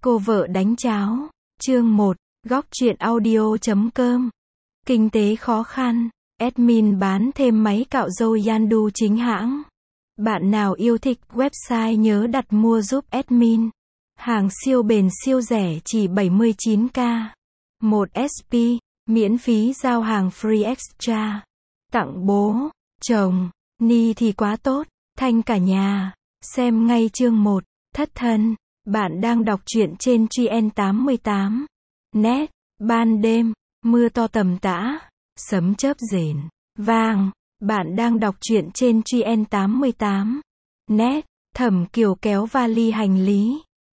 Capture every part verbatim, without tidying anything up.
Cô vợ đánh cháo. Chương một. Góc truyện audio chấm com. Kinh tế khó khăn. Admin bán thêm máy cạo râu Yandu chính hãng. Bạn nào yêu thích website nhớ đặt mua giúp admin. Hàng siêu bền siêu rẻ chỉ bảy mươi chín k. một ét pê. Miễn phí giao hàng free extra. Tặng bố, chồng, ni thì quá tốt. Thanh cả nhà. Xem ngay chương một. Thất thân. Bạn đang đọc truyện trên Gen tám mươi tám. Net. Ban đêm, mưa to tầm tã, sấm chớp rền, vang. Bạn đang đọc truyện trên Gen tám mươi tám. Net. Thẩm Kiều kéo vali hành lý.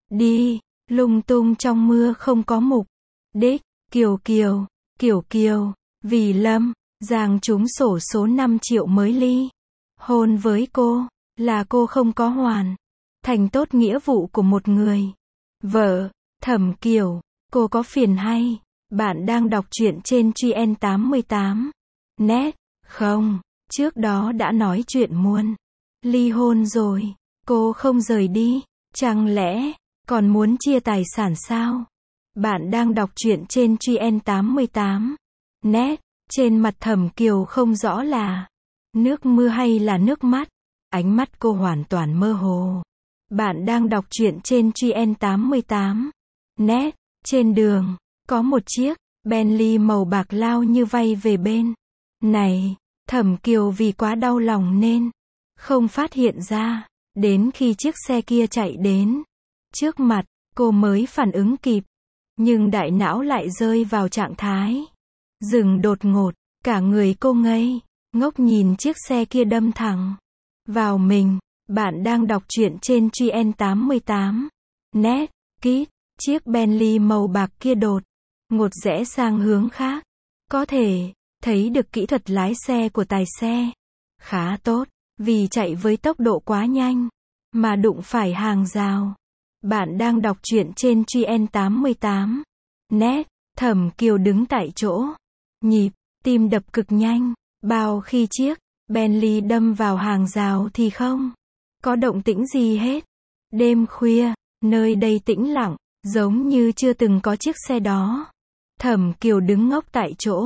Đi, lung tung trong mưa không có mục đích. Kiều Kiều, Kiều Kiều, vì Lâm, Giang trúng xổ số năm triệu mới ly hôn với cô, là cô không có hoàn thành tốt nghĩa vụ của một người vợ. Thẩm Kiều, cô có phiền hay? Bạn đang đọc truyện trên Gen tám mươi tám. Net. Không, trước đó đã nói chuyện muôn ly hôn rồi, cô không rời đi, chẳng lẽ còn muốn chia tài sản sao? Bạn đang đọc truyện trên Gen tám mươi tám. Net. Trên mặt Thẩm Kiều không rõ là nước mưa hay là nước mắt. Ánh mắt cô hoàn toàn mơ hồ. Bạn đang đọc truyện trên Gen tám mươi tám. Net. Trên đường, có một chiếc Bentley màu bạc lao như vay về bên này. Thẩm Kiều vì quá đau lòng nên không phát hiện ra. Đến khi chiếc xe kia chạy đến trước mặt, cô mới phản ứng kịp. Nhưng đại não lại rơi vào trạng thái dừng đột ngột. Cả người cô ngây ngốc nhìn chiếc xe kia đâm thẳng vào mình. Bạn đang đọc truyện trên Gen tám mươi tám. Net. Kít. Chiếc Bentley màu bạc kia đột ngột rẽ sang hướng khác. Có thể thấy được kỹ thuật lái xe của tài xe khá tốt, vì chạy với tốc độ quá nhanh mà đụng phải hàng rào. Bạn đang đọc truyện trên Gen tám mươi tám. Net. Thẩm Kiều đứng tại chỗ, nhịp tim đập cực nhanh. Bao khi chiếc Bentley đâm vào hàng rào thì không có động tĩnh gì hết. Đêm khuya, nơi đây tĩnh lặng, giống như chưa từng có chiếc xe đó. Thẩm Kiều đứng ngốc tại chỗ.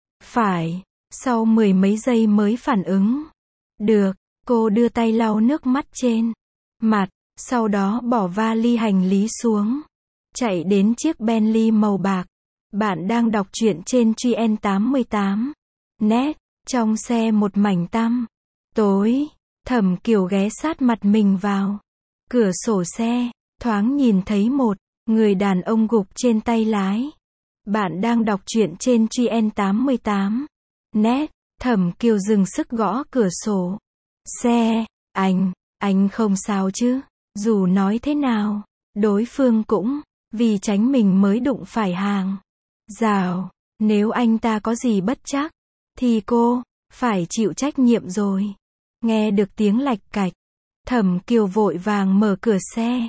Phải, sau mười mấy giây mới phản ứng được, cô đưa tay lau nước mắt trên mặt, sau đó bỏ vali hành lý xuống, chạy đến chiếc Bentley màu bạc. Bạn đang đọc truyện trên Gen tám mươi tám. Net. Trong xe một mảnh tăm tối. Thẩm Kiều ghé sát mặt mình vào cửa sổ xe, thoáng nhìn thấy một người đàn ông gục trên tay lái. Bạn đang đọc truyện trên Gen tám mươi tám. Net. Thẩm Kiều dừng sức gõ cửa sổ xe. Anh, anh không sao chứ? Dù nói thế nào, đối phương cũng vì tránh mình mới đụng phải hàng rào. Nếu anh ta có gì bất trắc, thì cô phải chịu trách nhiệm rồi. Nghe được tiếng lạch cạch, Thẩm Kiều vội vàng mở cửa xe.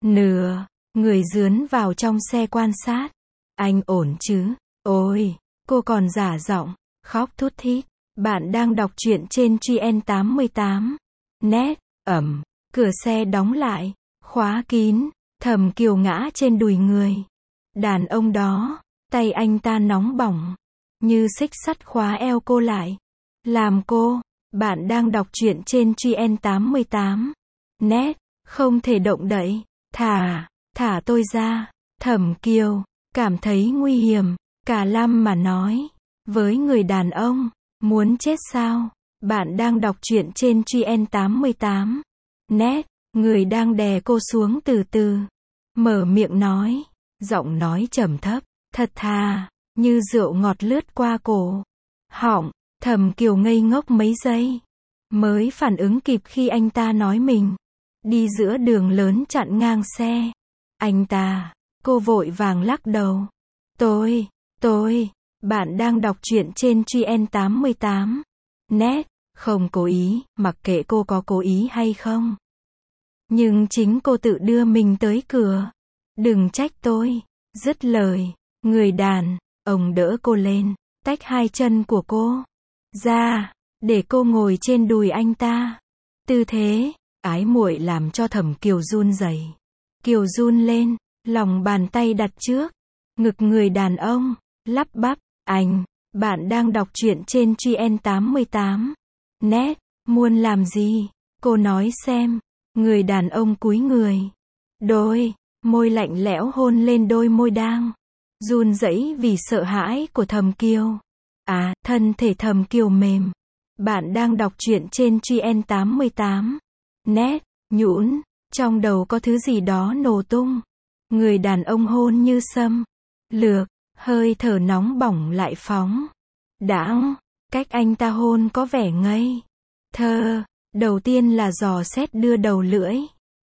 Nửa người dướn vào trong xe quan sát. Anh ổn chứ? Ôi, cô còn giả giọng khóc thút thít. Bạn đang đọc truyện trên Gen tám mươi tám. Net. Ẩm. Cửa xe đóng lại, khóa kín. Thẩm Kiều ngã trên đùi người đàn ông đó. Tay anh ta nóng bỏng, như xích sắt khóa eo cô lại, làm cô. Bạn đang đọc truyện trên Gen tám mươi tám. Net. Không thể động đậy. Thả, thả tôi ra. Thẩm Kiều cảm thấy nguy hiểm, cả lăm mà nói với người đàn ông, muốn chết sao? Bạn đang đọc truyện trên Gen tám mươi tám. Net. Người đang đè cô xuống từ từ mở miệng nói, giọng nói trầm thấp, thật thà, như rượu ngọt lướt qua cổ họng. Thẩm Kiều ngây ngốc mấy giây, mới phản ứng kịp khi anh ta nói mình đi giữa đường lớn chặn ngang xe anh ta. Cô vội vàng lắc đầu. Tôi, tôi, bạn đang đọc truyện trên Gen tám mươi tám. Net. Không cố ý, mặc kệ cô có cố ý hay không. Nhưng chính cô tự đưa mình tới cửa. Đừng trách tôi. Dứt lời, người đàn ông đỡ cô lên, tách hai chân của cô ra, để cô ngồi trên đùi anh ta. Tư thế ái muội làm cho Thẩm Kiều run rẩy. Kiều run lên, lòng bàn tay đặt trước ngực người đàn ông, lắp bắp, anh, bạn đang đọc truyện trên Gen tám mươi tám. Net, muốn làm gì? Cô nói xem. Người đàn ông cúi người. Đôi môi lạnh lẽo hôn lên đôi môi đang run rẩy vì sợ hãi của Thẩm Kiều. À, thân thể Thẩm Kiều mềm. Bạn đang đọc truyện trên Gen tám mươi tám. Net, nhũn, trong đầu có thứ gì đó nổ tung. Người đàn ông hôn như xâm lược, hơi thở nóng bỏng lại phóng đãng, cách anh ta hôn có vẻ ngây thơ. Đầu tiên là dò xét đưa đầu lưỡi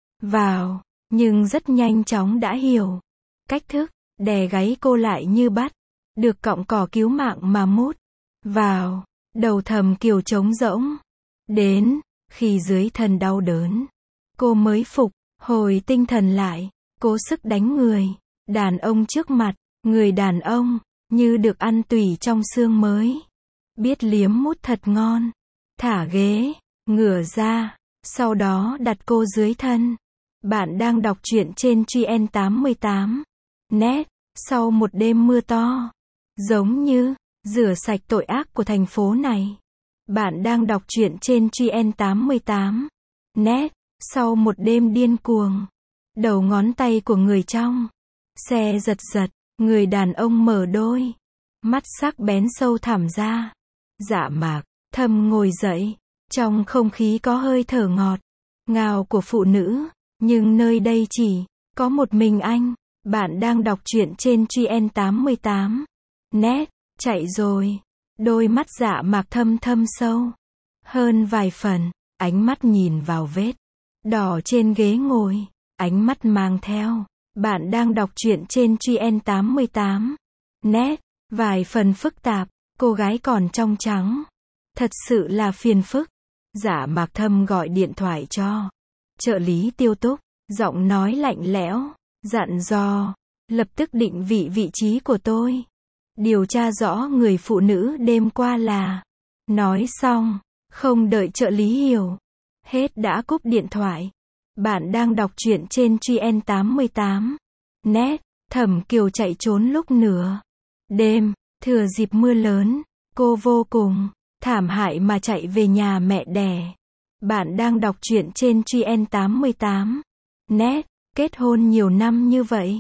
vào, nhưng rất nhanh chóng đã hiểu cách thức, đè gáy cô lại như bắt được cọng cỏ cứu mạng mà mút vào. Đầu Thẩm Kiều trống rỗng. Đến khi dưới thân đau đớn, cô mới phục hồi tinh thần lại, cố sức đánh người đàn ông trước mặt. Người đàn ông như được ăn tủy trong xương mới, biết liếm mút thật ngon. Thả ghế, ngửa ra, sau đó đặt cô dưới thân. Bạn đang đọc truyện trên Gen tám mươi tám. Net, sau một đêm mưa to, giống như rửa sạch tội ác của thành phố này. Bạn đang đọc truyện trên Gen tám mươi tám. Net, sau một đêm điên cuồng, đầu ngón tay của người trong xe giật giật, người đàn ông mở đôi mắt sắc bén sâu thẳm ra. Dạ mạc, Thầm ngồi dậy. Trong không khí có hơi thở ngọt ngào của phụ nữ, nhưng nơi đây chỉ có một mình anh. Bạn đang đọc truyện trên Gen tám mươi tám. Net, chạy rồi. Đôi mắt Dạ mạc thâm thâm sâu hơn vài phần, ánh mắt nhìn vào vết đỏ trên ghế ngồi, ánh mắt mang theo. Bạn đang đọc truyện trên Gen tám mươi tám. Net, vài phần phức tạp, cô gái còn trong trắng. Thật sự là phiền phức. Dạ mạc thâm gọi điện thoại cho trợ lý Tiêu Túc, giọng nói lạnh lẽo, dặn dò, lập tức định vị vị trí của tôi. Điều tra rõ người phụ nữ đêm qua là. Nói xong, không đợi trợ lý hiểu hết đã cúp điện thoại. Bạn đang đọc truyện trên Gen tám mươi tám. Net, Thẩm Kiều chạy trốn lúc nửa đêm, thừa dịp mưa lớn, cô vô cùng thảm hại mà chạy về nhà mẹ đẻ. Bạn đang đọc truyện trên Gen tám mươi tám. Net, kết hôn nhiều năm như vậy,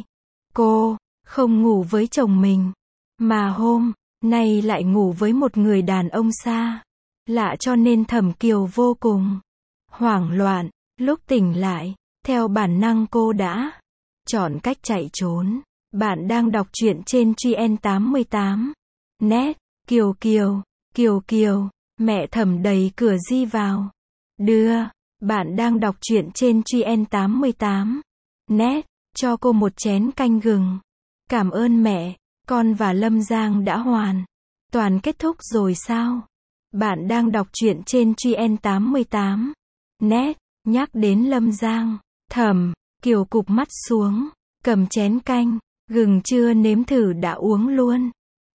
cô không ngủ với chồng mình, mà hôm nay lại ngủ với một người đàn ông xa lạ, cho nên Thẩm Kiều vô cùng hoảng loạn. Lúc tỉnh lại, theo bản năng cô đã chọn cách chạy trốn. Bạn đang đọc truyện trên Gen tám mươi tám. Net, Kiều Kiều, Kiều Kiều, mẹ Thẩm đẩy cửa di vào. Đưa, bạn đang đọc truyện trên Gen tám mươi tám. Net, cho cô một chén canh gừng. Cảm ơn mẹ, con và Lâm Giang đã hoàn toàn kết thúc rồi sao? Bạn đang đọc truyện trên Gen tám mươi tám. Net, nhắc đến Lâm Giang, Thẩm Kiều cụp mắt xuống, cầm chén canh gừng chưa nếm thử đã uống luôn.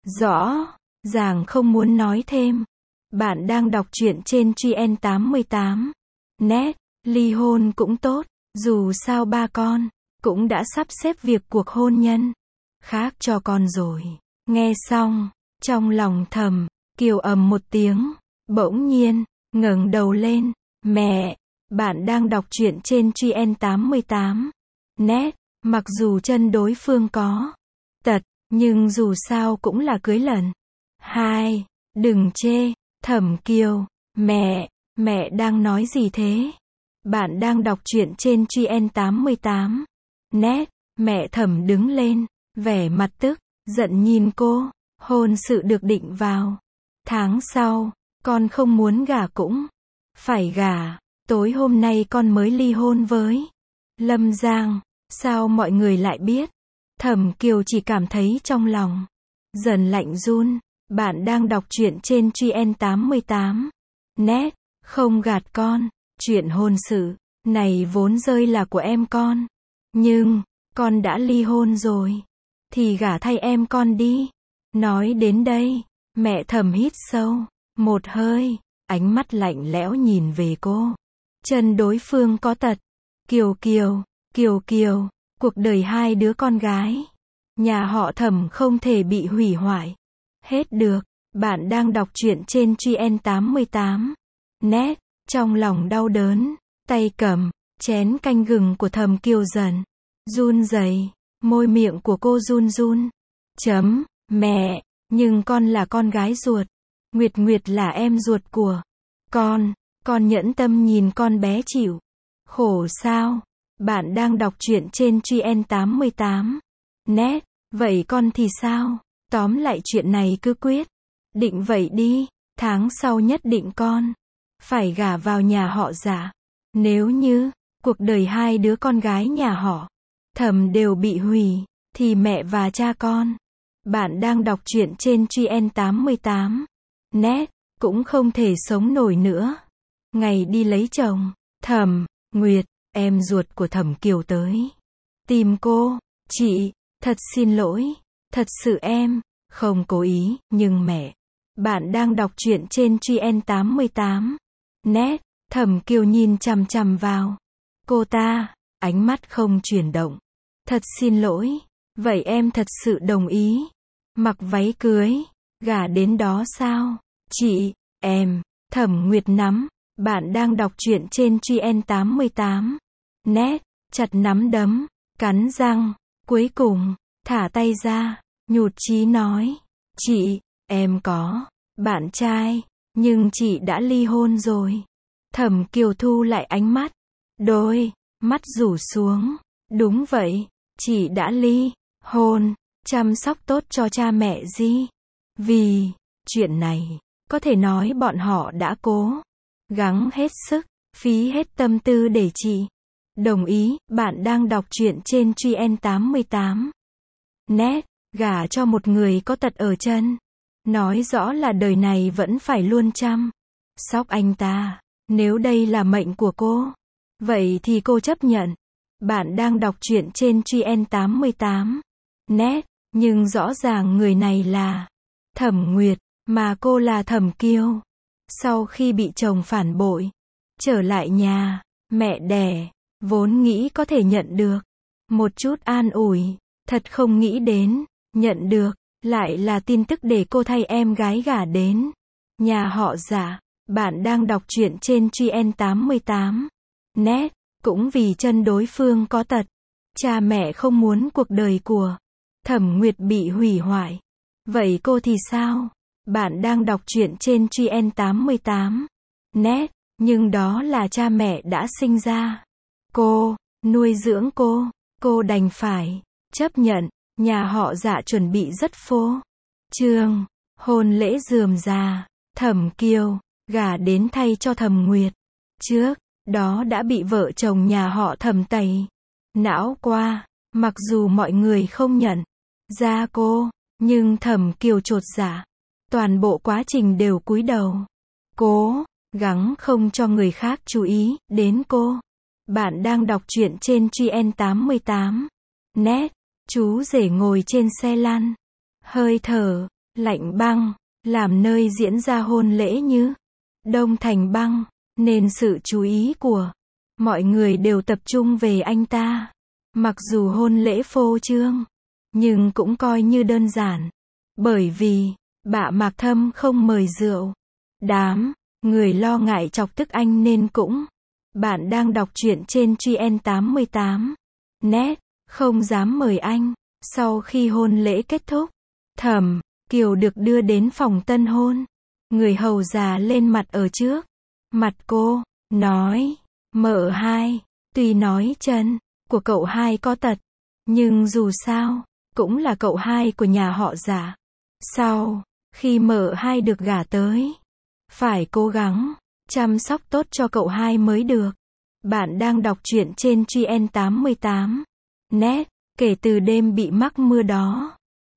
Rõ ràng không muốn nói thêm. Bạn đang đọc truyện trên Gen tám mươi tám. Net, ly hôn cũng tốt, dù sao ba con cũng đã sắp xếp việc cuộc hôn nhân khác cho con rồi. Nghe xong, trong lòng Thẩm Kiều ầm một tiếng, bỗng nhiên ngẩng đầu lên. Mẹ, bạn đang đọc truyện trên Gen tám mươi tám. Net, mặc dù chân đối phương có tật, nhưng dù sao cũng là cưới lần hai. Đừng chê. Thẩm Kiều, mẹ, mẹ đang nói gì thế? Bạn đang đọc truyện trên Gen tám mươi tám. Net, mẹ Thẩm đứng lên, vẻ mặt tức giận nhìn cô. Hôn sự được định vào tháng sau, con không muốn gả cũng phải gả. Tối hôm nay con mới ly hôn với Lâm Giang, sao mọi người lại biết? Thẩm Kiều chỉ cảm thấy trong lòng dần lạnh run. Bạn đang đọc truyện trên Gen tám mươi tám. Net, không gạt con, chuyện hôn sự này vốn rơi là của em con, nhưng con đã ly hôn rồi thì gả thay em con đi. Nói đến đây, mẹ Thẩm hít sâu một hơi, ánh mắt lạnh lẽo nhìn về cô. Chân đối phương có tật. Kiều Kiều, Kiều Kiều, cuộc đời hai đứa con gái nhà họ Thẩm không thể bị hủy hoại. Hết được. Bạn đang đọc truyện trên G N tám mươi tám net. Trong lòng đau đớn, tay cầm chén canh gừng của Thẩm Kiều dần run rẩy, môi miệng của cô run run. Chấm, mẹ, nhưng con là con gái ruột. Nguyệt Nguyệt là em ruột của con, con nhẫn tâm nhìn con bé chịu khổ sao? Bạn đang đọc truyện trên G N tám mươi tám net. Vậy con thì sao? Tóm lại chuyện này cứ quyết định vậy đi, tháng sau nhất định con phải gả vào nhà họ Dạ. Nếu như cuộc đời hai đứa con gái nhà họ Thẩm đều bị hủy, thì mẹ và cha con bạn đang đọc truyện trên G N tám mươi tám net cũng không thể sống nổi nữa. Ngày đi lấy chồng, Thẩm Nguyệt, em ruột của Thẩm Kiều tới tìm cô. Chị, thật xin lỗi, thật sự em không cố ý, nhưng mẹ. Bạn đang đọc truyện trên G N tám mươi tám net. Thẩm Kiều nhìn chằm chằm vào cô ta, ánh mắt không chuyển động. Thật xin lỗi, vậy em thật sự đồng ý mặc váy cưới, gả đến đó sao? Chị, em, Thẩm Nguyệt nắm. Bạn đang đọc truyện trên G N tám mươi tám net, chặt nắm đấm, cắn răng, cuối cùng thả tay ra, nhụt chí nói, chị, em có bạn trai, nhưng chị đã ly hôn rồi. Thẩm Kiều thu lại ánh mắt, đôi mắt rủ xuống. Đúng vậy, chị đã ly hôn. Chăm sóc tốt cho cha mẹ gì? Vì chuyện này, có thể nói bọn họ đã cố gắng hết sức, phí hết tâm tư để chị đồng ý. Bạn đang đọc truyện trên G N tám mươi tám net. Gả cho một người có tật ở chân, nói rõ là đời này vẫn phải luôn chăm sóc anh ta. Nếu đây là mệnh của cô, vậy thì cô chấp nhận. Bạn đang đọc truyện trên G N tám mươi tám net. Nhưng rõ ràng người này là Thẩm Nguyệt, mà cô là Thẩm Kiều. Sau khi bị chồng phản bội, trở lại nhà mẹ đẻ, vốn nghĩ có thể nhận được một chút an ủi, thật không nghĩ đến, nhận được lại là tin tức để cô thay em gái gả đến nhà họ Dạ. Bạn đang đọc truyện trên G N tám mươi tám net. Cũng vì chân đối phương có tật, cha mẹ không muốn cuộc đời của Thẩm Nguyệt bị hủy hoại. Vậy cô thì sao? Bạn đang đọc truyện trên G N tám mươi tám net. Nhưng đó là cha mẹ đã sinh ra cô, nuôi dưỡng cô, cô đành phải chấp nhận. Nhà họ Dạ chuẩn bị rất phô trương, hôn lễ rườm rà. Thẩm Kiều gả đến thay cho Thẩm Nguyệt, trước đó đã bị vợ chồng nhà họ Thẩm tẩy não qua. Mặc dù mọi người không nhận ra cô, nhưng Thẩm Kiều chột dạ. Toàn bộ quá trình đều cúi đầu, cố gắng không cho người khác chú ý đến cô. Bạn đang đọc truyện trên G N tám mươi tám net. Chú rể ngồi trên xe lăn, hơi thở lạnh băng, làm nơi diễn ra hôn lễ như đông thành băng, nên sự chú ý của mọi người đều tập trung về anh ta. Mặc dù hôn lễ phô trương, nhưng cũng coi như đơn giản, bởi vì Bạ Mạc Thâm không mời rượu. Đám người lo ngại chọc tức anh nên cũng. Bạn đang đọc truyện trên G N tám mươi tám net. Không dám mời anh. Sau khi hôn lễ kết thúc, Thẩm Kiều được đưa đến phòng tân hôn. Người hầu già lên mặt ở trước mặt cô, nói, mợ hai, tuy nói chân của cậu hai có tật, nhưng dù sao cũng là cậu hai của nhà họ Dạ. Sau khi mợ hai được gả tới, phải cố gắng chăm sóc tốt cho cậu hai mới được. Bạn đang đọc truyện trên G N tám mươi tám net. Kể từ đêm bị mắc mưa đó,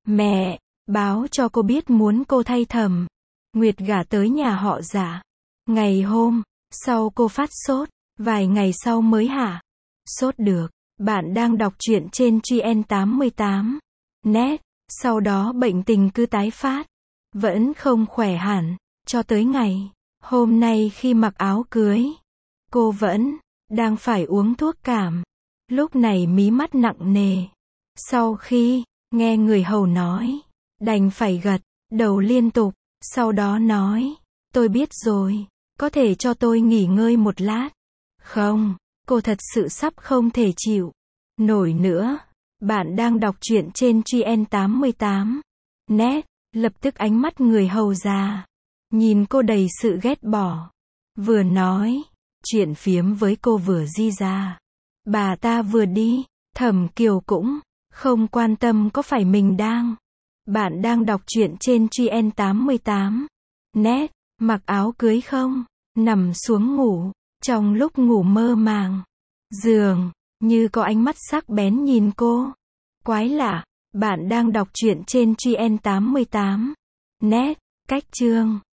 mẹ báo cho cô biết muốn cô thay Thẩm Nguyệt gả tới nhà họ Dạ. Ngày hôm sau cô phát sốt, vài ngày sau mới hả sốt được. Bạn đang đọc truyện trên G N tám mươi tám net. Sau đó bệnh tình cứ tái phát, vẫn không khỏe hẳn, cho tới ngày hôm nay khi mặc áo cưới, cô vẫn đang phải uống thuốc cảm lúc này mí mắt nặng nề. Sau khi nghe người hầu nói, đành phải gật đầu liên tục, sau đó nói, tôi biết rồi, có thể cho tôi nghỉ ngơi một lát. Không, cô thật sự sắp không thể chịu nổi nữa. Bạn đang đọc truyện trên Truyện tám mươi tám net, lập tức ánh mắt người hầu già nhìn cô đầy sự ghét bỏ. Vừa nói chuyện phiếm với cô vừa di ra, bà ta vừa đi, Thẩm Kiều cũng không quan tâm có phải mình đang. Bạn đang đọc truyện trên Truyện tám mươi tám net, mặc áo cưới không, nằm xuống ngủ, trong lúc ngủ mơ màng, dường như có ánh mắt sắc bén nhìn cô. Quái lạ, bạn đang đọc truyện trên Truyện tám mươi tám net, cách chương